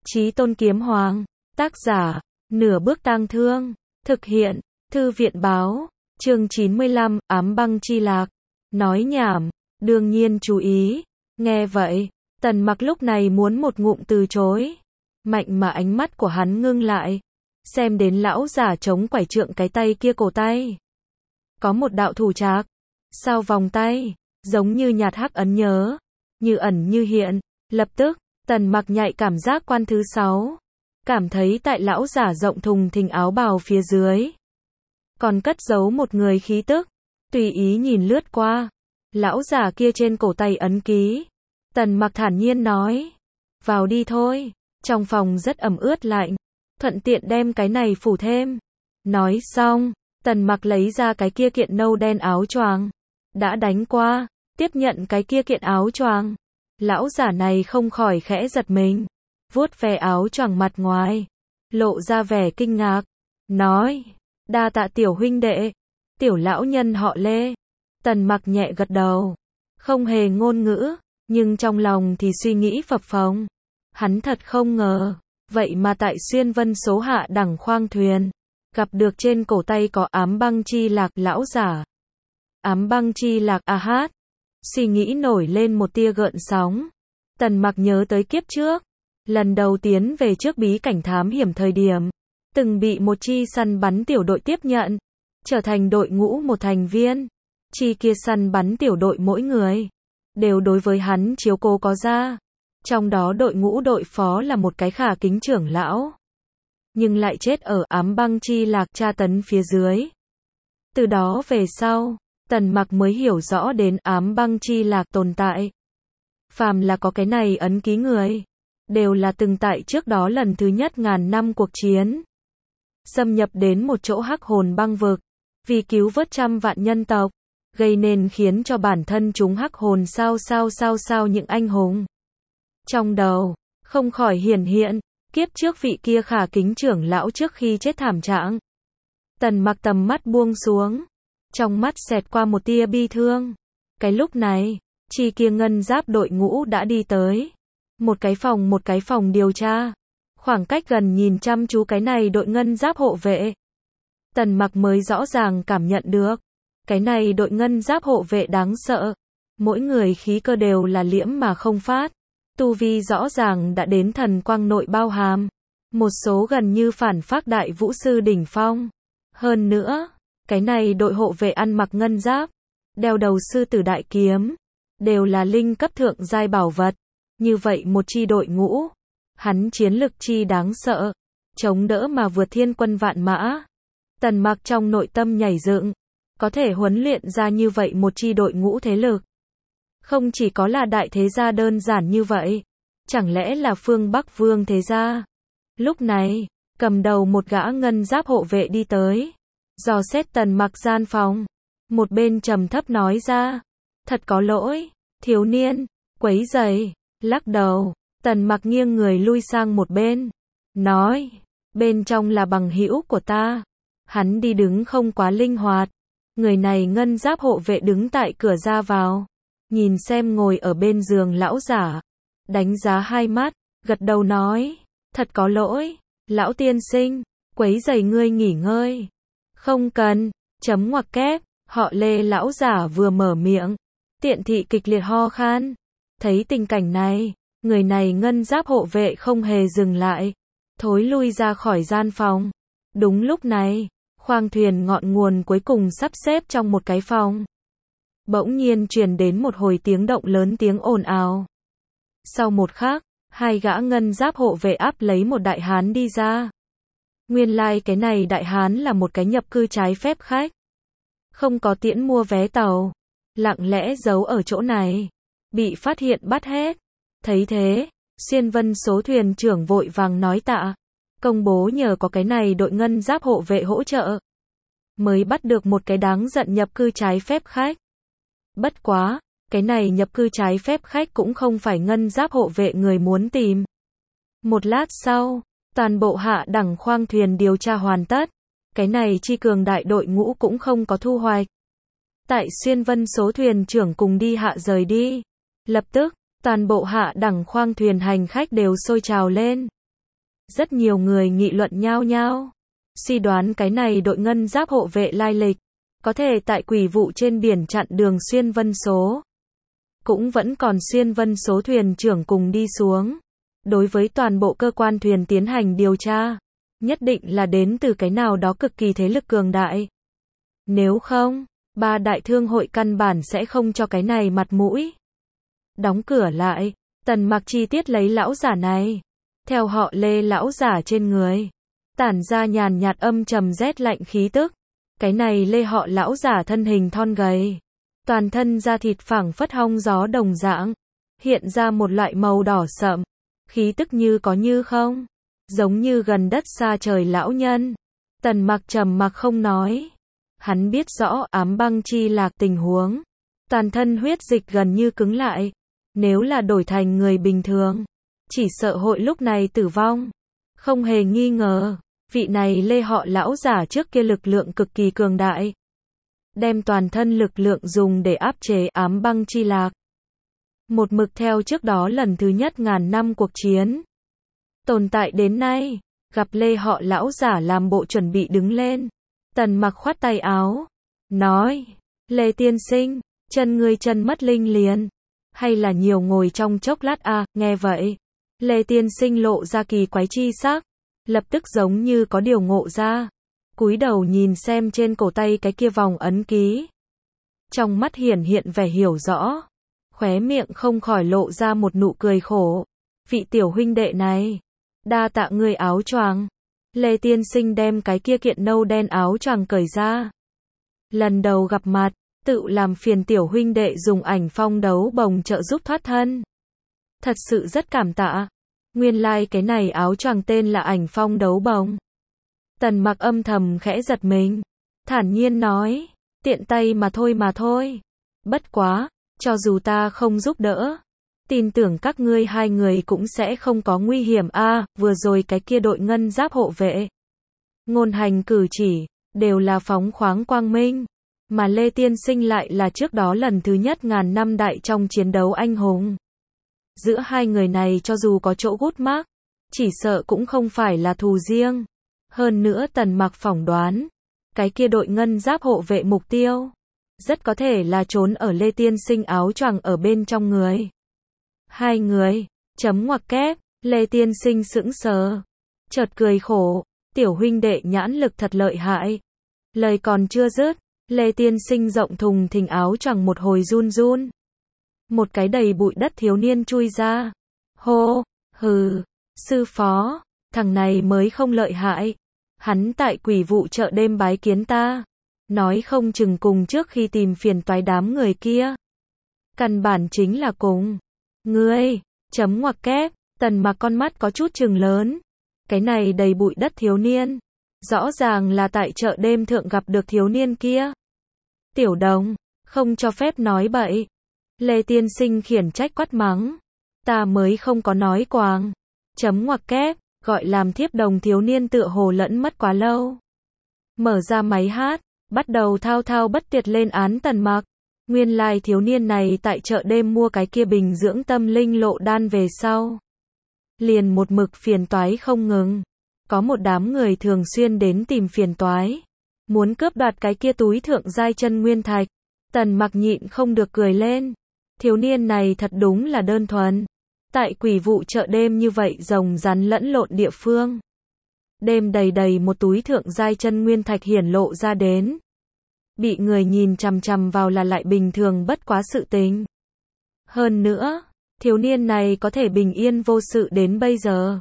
Chí Tôn Kiếm Hoàng. Tác giả, Nửa Bước Tang Thương. Thực hiện, Thư viện báo. Chương 95, Ám Băng Chi Lạc. Nói nhảm, đương nhiên chú ý. Nghe vậy, Tần Mặc lúc này muốn một ngụm từ chối. Mạnh mà ánh mắt của hắn ngưng lại. Xem đến lão giả chống quải trượng cái tay kia cổ tay. Có một đạo thủ trạc. Sao vòng tay, giống như nhạt hắc ấn nhớ. Như ẩn như hiện. Lập tức, Tần Mặc nhạy cảm giác quan thứ 6. Cảm thấy tại lão giả rộng thùng thình áo bào phía dưới. Còn cất giấu một người khí tức. Tùy ý nhìn lướt qua. Lão giả kia trên cổ tay ấn ký. Tần Mặc thản nhiên nói. Vào đi thôi. Trong phòng rất ẩm ướt lạnh. Thuận tiện đem cái này phủ thêm. Nói xong, Tần Mặc lấy ra cái kia kiện nâu đen áo choàng. Đã đánh qua, tiếp nhận cái kia kiện áo choàng. Lão giả này không khỏi khẽ giật mình. Vuốt ve áo choàng mặt ngoài. Lộ ra vẻ kinh ngạc. Nói, đa tạ tiểu huynh đệ. Tiểu lão nhân họ Lê. Tần Mặc nhẹ gật đầu. Không hề ngôn ngữ, nhưng trong lòng thì suy nghĩ phập phồng. Hắn thật không ngờ. Vậy mà tại Xuyên Vân số hạ đẳng khoang thuyền. Gặp được trên cổ tay có ám băng chi lạc lão giả. Ám băng chi lạc hát. Suy nghĩ nổi lên một tia gợn sóng. Tần Mặc nhớ tới kiếp trước. Lần đầu tiến về trước bí cảnh thám hiểm thời điểm. Từng bị một chi săn bắn tiểu đội tiếp nhận. Trở thành đội ngũ một thành viên. Chi kia săn bắn tiểu đội mỗi người. Đều đối với hắn chiếu cố có ra. Trong đó đội ngũ đội phó là một cái khả kính trưởng lão. Nhưng lại chết ở ám băng chi lạc tra tấn phía dưới. Từ đó về sau, Tần Mặc mới hiểu rõ đến ám băng chi lạc tồn tại. Phàm là có cái này ấn ký người. Đều là từng tại trước đó lần thứ nhất ngàn năm cuộc chiến. Xâm nhập đến một chỗ hắc hồn băng vực. Vì cứu vớt trăm vạn nhân tộc. Gây nên khiến cho bản thân chúng hắc hồn sao những anh hùng. Trong đầu, không khỏi hiển hiện, kiếp trước vị kia khả kính trưởng lão trước khi chết thảm trạng. Tần Mặc tầm mắt buông xuống. Trong mắt xẹt qua một tia bi thương. Cái lúc này, chi kia ngân giáp đội ngũ đã đi tới. Một cái phòng điều tra. Khoảng cách gần nhìn chăm chú cái này đội ngân giáp hộ vệ. Tần Mặc mới rõ ràng cảm nhận được. Cái này đội ngân giáp hộ vệ đáng sợ. Mỗi người khí cơ đều là liễm mà không phát. Tu vi rõ ràng đã đến thần quang nội bao hàm. Một số gần như phản phác đại vũ sư đỉnh phong. Hơn nữa, cái này đội hộ vệ ăn mặc ngân giáp. Đeo đầu sư tử đại kiếm. Đều là linh cấp thượng giai bảo vật. Như vậy một chi đội ngũ. Hắn chiến lực chi đáng sợ. Chống đỡ mà vượt thiên quân vạn mã. Tần Mặc trong nội tâm nhảy dựng. Có thể huấn luyện ra như vậy một chi đội ngũ thế lực. Không chỉ có là đại thế gia đơn giản như vậy. Chẳng lẽ là phương Bắc Vương thế gia? Lúc này, cầm đầu một gã ngân giáp hộ vệ đi tới. Dò xét Tần Mặc gian phòng. Một bên trầm thấp nói ra. Thật có lỗi, thiếu niên, quấy rầy. Lắc đầu, Tần Mặc nghiêng người lui sang một bên. Nói, bên trong là bằng hữu của ta. Hắn đi đứng không quá linh hoạt. Người này ngân giáp hộ vệ đứng tại cửa ra vào. Nhìn xem ngồi ở bên giường lão giả. Đánh giá hai mắt, gật đầu nói. Thật có lỗi, lão tiên sinh, quấy rầy ngươi nghỉ ngơi. Không cần, chấm ngoặc kép, họ Lê lão giả vừa mở miệng. Tiện thị kịch liệt ho khan. Thấy tình cảnh này, người này ngân giáp hộ vệ không hề dừng lại. Thối lui ra khỏi gian phòng. Đúng lúc này, khoang thuyền ngọn nguồn cuối cùng sắp xếp trong một cái phòng. Bỗng nhiên truyền đến một hồi tiếng động lớn tiếng ồn ào. Sau một khắc, hai gã ngân giáp hộ vệ áp lấy một đại hán đi ra. Nguyên lai cái này đại hán là một cái nhập cư trái phép khách. Không có tiễn mua vé tàu. Lặng lẽ giấu ở chỗ này. Bị phát hiện bắt hết. Thấy thế, Xuyên Vân số thuyền trưởng vội vàng nói tạ. Công bố nhờ có cái này đội ngân giáp hộ vệ hỗ trợ. Mới bắt được một cái đáng giận nhập cư trái phép khách. Bất quá, cái này nhập cư trái phép khách cũng không phải ngân giáp hộ vệ người muốn tìm. Một lát sau, toàn bộ hạ đẳng khoang thuyền điều tra hoàn tất. Cái này chi cường đại đội ngũ cũng không có thu hoạch. Tại Xuyên Vân số thuyền trưởng cùng đi hạ rời đi. Lập tức, toàn bộ hạ đẳng khoang thuyền hành khách đều sôi trào lên. Rất nhiều người nghị luận nhao nhao, suy đoán cái này đội ngân giáp hộ vệ lai lịch, có thể tại quỷ vụ trên biển chặn đường xuyên vân số. Cũng vẫn còn xuyên vân số thuyền trưởng cùng đi xuống. Đối với toàn bộ cơ quan thuyền tiến hành điều tra, nhất định là đến từ cái nào đó cực kỳ thế lực cường đại. Nếu không, ba đại thương hội căn bản sẽ không cho cái này mặt mũi. Đóng cửa lại, Tần Mặc chi tiết lấy lão giả này. Theo họ Lê lão giả trên người, tản ra nhàn nhạt âm trầm rét lạnh khí tức. Cái này Lê họ lão giả thân hình thon gầy, toàn thân da thịt phẳng phất hong gió đồng dạng, hiện ra một loại màu đỏ sậm, khí tức như có như không, giống như gần đất xa trời lão nhân. Tần Mặc trầm mặc không nói. Hắn biết rõ ám băng chi lạc tình huống, toàn thân huyết dịch gần như cứng lại. Nếu là đổi thành người bình thường, chỉ sợ hội lúc này tử vong. Không hề nghi ngờ, vị này Lê họ lão giả trước kia lực lượng cực kỳ cường đại, đem toàn thân lực lượng dùng để áp chế ám băng chi lạc. Một mực theo trước đó lần thứ nhất ngàn năm cuộc chiến. Tồn tại đến nay, gặp Lê họ lão giả làm bộ chuẩn bị đứng lên. Tần Mặc khoát tay áo, nói, Lê tiên sinh, chân ngươi chân mất linh liền, hay là nhiều ngồi trong chốc lát à, nghe vậy. Lê tiên sinh lộ ra kỳ quái chi sắc, lập tức giống như có điều ngộ ra. Cúi đầu nhìn xem trên cổ tay cái kia vòng ấn ký. Trong mắt hiển hiện vẻ hiểu rõ, khóe miệng không khỏi lộ ra một nụ cười khổ. Vị tiểu huynh đệ này, đa tạ ngươi áo choàng. Lê tiên sinh đem cái kia kiện nâu đen áo choàng cởi ra. Lần đầu gặp mặt, tự làm phiền tiểu huynh đệ dùng ảnh phong đấu bồng trợ giúp thoát thân. Thật sự rất cảm tạ. Nguyên lai cái này áo choàng tên là ảnh phong đấu bồng. Tần Mặc âm thầm khẽ giật mình, thản nhiên nói, tiện tay mà thôi. Bất quá, cho dù ta không giúp đỡ, tin tưởng các ngươi hai người cũng sẽ không có nguy hiểm a. Vừa rồi cái kia đội ngân giáp hộ vệ, ngôn hành cử chỉ, đều là phóng khoáng quang minh. Mà Lê tiên sinh lại là trước đó lần thứ nhất ngàn năm đại trong chiến đấu anh hùng. Giữa hai người này cho dù có chỗ gút mắc, chỉ sợ cũng không phải là thù riêng. Hơn nữa Tần Mặc phỏng đoán, cái kia đội ngân giáp hộ vệ mục tiêu, rất có thể là trốn ở Lê tiên sinh áo choàng ở bên trong người. Hai người, chấm ngoặc kép, Lê tiên sinh sững sờ, chợt cười khổ, tiểu huynh đệ nhãn lực thật lợi hại. Lời còn chưa dứt, Lê tiên sinh rộng thùng thình áo choàng một hồi run run. Một cái đầy bụi đất thiếu niên chui ra. Hô, hừ, sư phó, thằng này mới không lợi hại. Hắn tại quỷ vụ chợ đêm bái kiến ta, nói không chừng cùng trước khi tìm phiền toái đám người kia. Căn bản chính là cùng ngươi, chấm ngoặc kép. Tần Mặc con mắt có chút trừng lớn. Cái này đầy bụi đất thiếu niên, rõ ràng là tại chợ đêm thượng gặp được thiếu niên kia. Tiểu Đồng, không cho phép nói bậy. Lê tiên sinh khiển trách quát mắng. Ta mới không có nói quàng. Chấm ngoặc kép, gọi làm thiếp đồng thiếu niên tựa hồ lẫn mất quá lâu. Mở ra máy hát, bắt đầu thao thao bất tuyệt lên án Tần Mặc. Nguyên lai thiếu niên này tại chợ đêm mua cái kia bình dưỡng tâm linh lộ đan về sau, liền một mực phiền toái không ngừng. Có một đám người thường xuyên đến tìm phiền toái, muốn cướp đoạt cái kia túi thượng giai chân nguyên thạch. Tần Mặc nhịn không được cười lên. Thiếu niên này thật đúng là đơn thuần. Tại quỷ vụ chợ đêm như vậy rồng rắn lẫn lộn địa phương, đêm đầy đầy một túi thượng giai chân nguyên thạch hiển lộ ra đến. Bị người nhìn chằm chằm vào là lại bình thường bất quá sự tình. Hơn nữa, thiếu niên này có thể bình yên vô sự đến bây giờ,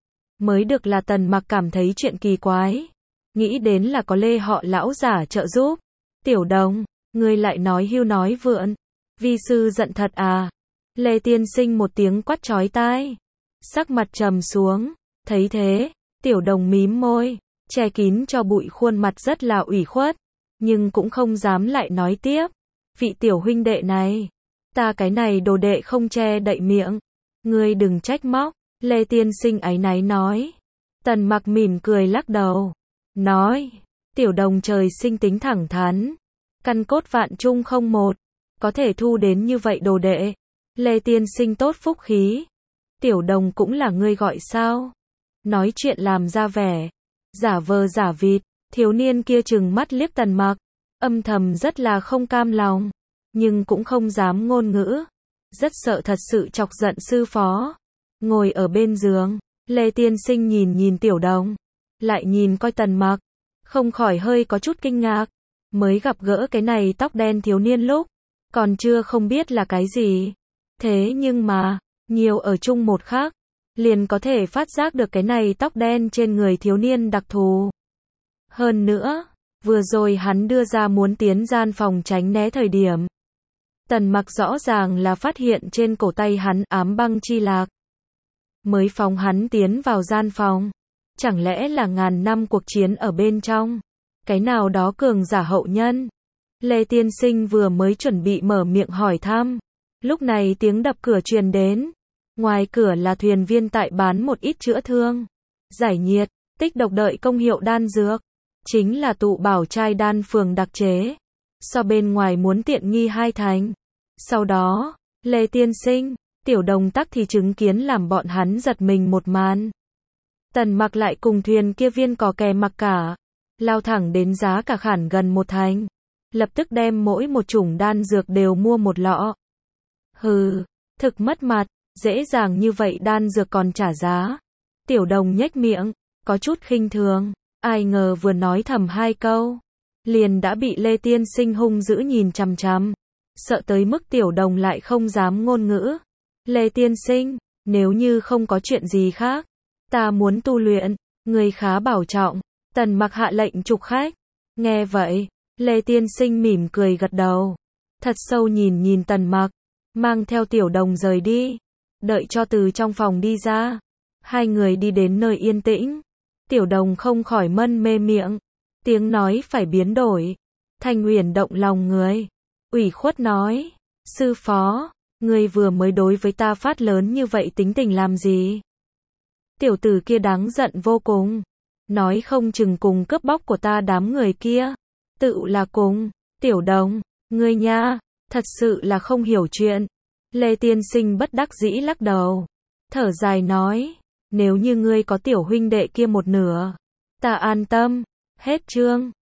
mới được là Tần Mặc cảm thấy chuyện kỳ quái. Nghĩ đến là có Lê họ lão giả trợ giúp. Tiểu Đồng, ngươi lại nói hưu nói vượn. Vi sư giận thật à? Lê tiên sinh một tiếng quát chói tai, sắc mặt trầm xuống. Thấy thế, Tiểu Đồng mím môi, che kín cho bụi khuôn mặt rất là ủy khuất, nhưng cũng không dám lại nói tiếp. Vị tiểu huynh đệ này, ta cái này đồ đệ không che đậy miệng, ngươi đừng trách móc. Lê tiên sinh áy náy nói. Tần Mặc mỉm cười lắc đầu, nói, Tiểu Đồng trời sinh tính thẳng thắn, căn cốt vạn trung không một, có thể thu đến như vậy đồ đệ. Lê tiên sinh tốt phúc khí. Tiểu Đồng cũng là ngươi gọi sao? nói chuyện làm ra vẻ, giả vờ giả vịt. Thiếu niên kia trừng mắt liếc Tần Mặc, âm thầm rất là không cam lòng, nhưng cũng không dám ngôn ngữ, rất sợ thật sự chọc giận sư phó. Ngồi ở bên giường, Lê Tiên Sinh nhìn nhìn Tiểu Đồng, lại nhìn coi Tần Mặc, không khỏi hơi có chút kinh ngạc, mới gặp gỡ cái này tóc đen thiếu niên lúc, còn chưa không biết là cái gì. Thế nhưng mà, nhiều ở chung một khắc, liền có thể phát giác được cái này tóc đen trên người thiếu niên đặc thù. Hơn nữa, vừa rồi hắn đưa ra muốn tiến gian phòng tránh né thời điểm, Tần Mặc rõ ràng là phát hiện trên cổ tay hắn ám băng chi lạc, mới phóng hắn tiến vào gian phòng. Chẳng lẽ là ngàn năm cuộc chiến ở bên trong, cái nào đó cường giả hậu nhân? Lê Tiên Sinh vừa mới chuẩn bị mở miệng hỏi thăm, lúc này tiếng đập cửa truyền đến. Ngoài cửa là thuyền viên tại bán một ít chữa thương, giải nhiệt, tích độc đợi công hiệu đan dược, chính là tụ bảo trai đan phường đặc chế, so bên ngoài muốn tiện nghi 2 thành. Sau đó, Lê Tiên Sinh, Tiểu Đồng tắc thì chứng kiến làm bọn hắn giật mình một màn. Tần Mặc lại cùng thuyền kia viên cò kè mặc cả, lao thẳng đến giá cả khản gần 1 thành, lập tức đem mỗi một chủng đan dược đều mua một lọ. Hừ, thực mất mặt, dễ dàng như vậy đan dược còn trả giá. Tiểu Đồng nhếch miệng, có chút khinh thường, ai ngờ vừa nói thầm 2 câu, liền đã bị Lê Tiên Sinh hung dữ nhìn chằm chằm, sợ tới mức Tiểu Đồng lại không dám ngôn ngữ. Lê Tiên Sinh, nếu như không có chuyện gì khác, ta muốn tu luyện, người khá bảo trọng. Tần Mặc hạ lệnh trục khách. Nghe vậy, Lê Tiên Sinh mỉm cười gật đầu, thật sâu nhìn nhìn Tần Mặc, mang theo Tiểu Đồng rời đi. Đợi cho từ trong phòng đi ra, hai người đi đến nơi yên tĩnh. Tiểu Đồng không khỏi mân mê miệng, tiếng nói phải biến đổi, thanh uyển động lòng người, ủy khuất nói, sư phó, ngươi vừa mới đối với ta phát lớn như vậy tính tình làm gì? Tiểu tử kia đáng giận vô cùng, nói không chừng cùng cướp bóc của ta đám người kia, tự là cùng. Tiểu Đồng, ngươi nha, thật sự là không hiểu chuyện. Lê Tiên Sinh bất đắc dĩ lắc đầu, thở dài nói, nếu như ngươi có tiểu huynh đệ kia một nửa, ta an tâm. Hết chương.